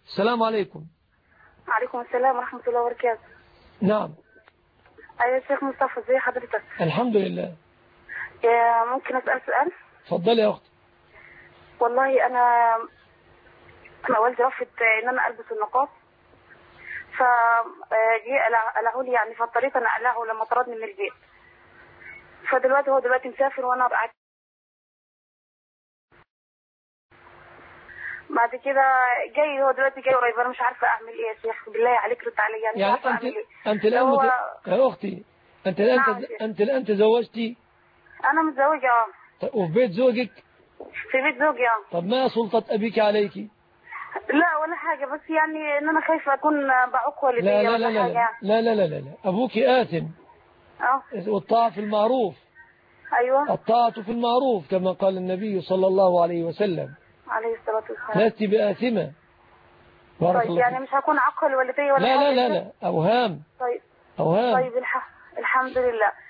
السلام عليكم. وعليكم السلام ورحمة الله وبركاته. نعم. يا شيخ مصطفى، ازي حضرتك؟ الحمد لله. ممكن أسأل سؤال؟ اتفضلي يا أختي. والله أنا والدي رفض إن أنا ألبس النقاب، فجي قلعه لي يعني، فاضطريت أنا أقلعه لما طردني من البيت. فدلوقتي هو مسافر وأنا قاعد. بعد كده هو دلوقتي جاي قريب، أنا مش عارفة أعمل إيه يا شيخ، بالله عليك رد عليا، يعني مش عارفة أعمل إيه. أنت الآن هو... يا أختي أنت الآن تزوجتي؟ أنا متزوجة. وفي بيت زوجك؟ في بيت زوجي. طب ما سلطة أبيك عليك؟ لا ولا حاجة، بس يعني إن أنا خايفة أكون بعوق والدي لا لا لا ولا لا حاجة. لا لا لا لا لا، أبوك آثم. والطاعة في المعروف. أيوة. الطاعة في المعروف كما قال النبي صلى الله عليه وسلم عليه الصلاة والسلام. لست بآثمة. بارك طيب الله يعني فيك. مش هكون عقل والدي ولا لا حاجة؟ لا لا لا، أوهام. طيب. أوهام. طيب الحمد لله.